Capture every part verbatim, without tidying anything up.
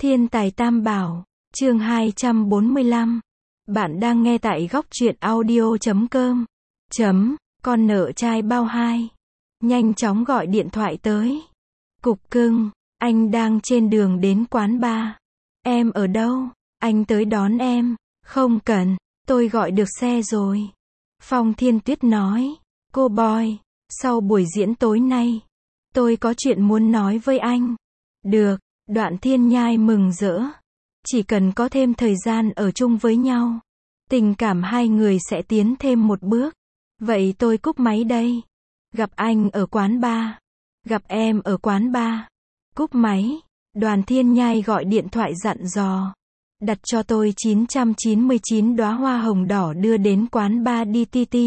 Thiên tài Tam Bảo, chương hai trăm bốn mươi lăm. Bạn đang nghe tại góc truyện audio chấm com. Chấm, con nợ trai bao hai. Nhanh chóng gọi điện thoại tới. Cục cưng, anh đang trên đường đến quán bar. Em ở đâu? Anh tới đón em. Không cần, tôi gọi được xe rồi. Phong Thiên Tuyết nói. Cô boy, sau buổi diễn tối nay, tôi có chuyện muốn nói với anh. Được, Đoạn Thiên Nhai mừng rỡ. Chỉ cần có thêm thời gian ở chung với nhau, tình cảm hai người sẽ tiến thêm một bước. Vậy tôi cúp máy đây. Gặp anh ở quán bar. Gặp em ở quán bar. Cúp máy. Đoàn Thiên Nhai gọi điện thoại dặn dò. Đặt cho tôi chín trăm chín mươi chín đóa hoa hồng đỏ đưa đến quán bar đê tê tê.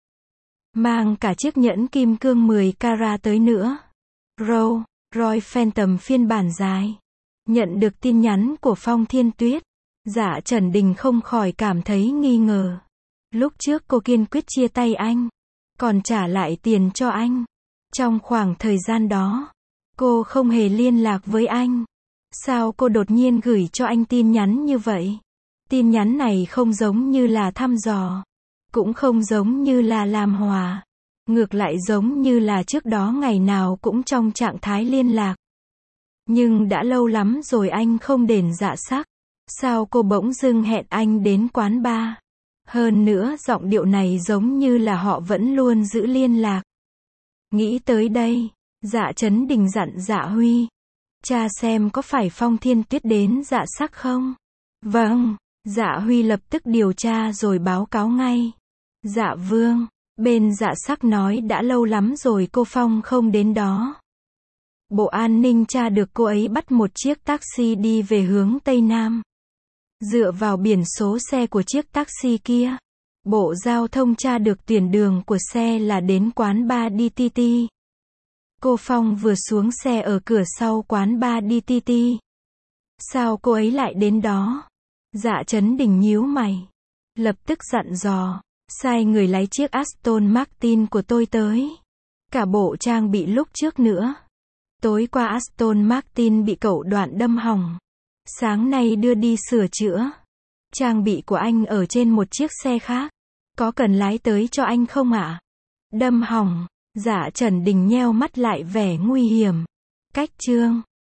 Mang cả chiếc nhẫn kim cương mười carat tới nữa. Row, Roy Phantom phiên bản dài. Nhận được tin nhắn của Phong Thiên Tuyết, Dạ Trần Đình không khỏi cảm thấy nghi ngờ. Lúc trước cô kiên quyết chia tay anh, còn trả lại tiền cho anh. Trong khoảng thời gian đó, cô không hề liên lạc với anh. Sao cô đột nhiên gửi cho anh tin nhắn như vậy? Tin nhắn này không giống như là thăm dò, cũng không giống như là làm hòa. Ngược lại giống như là trước đó ngày nào cũng trong trạng thái liên lạc. Nhưng đã lâu lắm rồi anh không đền dạ sắc. Sao cô bỗng dưng hẹn anh đến quán bar? Hơn nữa giọng điệu này giống như là họ vẫn luôn giữ liên lạc. Nghĩ tới đây, Dạ Trấn Đình dặn Dạ Huy. Cha xem có phải Phong Thiên Tuyết đến dạ sắc không? Vâng, Dạ Huy lập tức điều tra rồi báo cáo ngay. Dạ Vương, bên dạ sắc nói đã lâu lắm rồi cô Phong không đến đó. Bộ An ninh tra được cô ấy bắt một chiếc taxi đi về hướng Tây Nam. Dựa vào biển số xe của chiếc taxi kia, Bộ Giao thông tra được tuyển đường của xe là đến quán bar đê tê tê. Cô Phong vừa xuống xe ở cửa sau quán bar đê tê tê. Sao cô ấy lại đến đó? Dạ Trấn Đình nhíu mày. Lập tức dặn dò, sai người lấy chiếc Aston Martin của tôi tới. Cả bộ trang bị lúc trước nữa. Tối qua Aston Martin bị cậu Đoạn đâm hỏng. Sáng nay đưa đi sửa chữa. Trang bị của anh ở trên một chiếc xe khác. Có cần lái tới cho anh không ạ? Đâm hỏng. Dạ Trần Đình nheo mắt lại vẻ nguy hiểm. Cách chương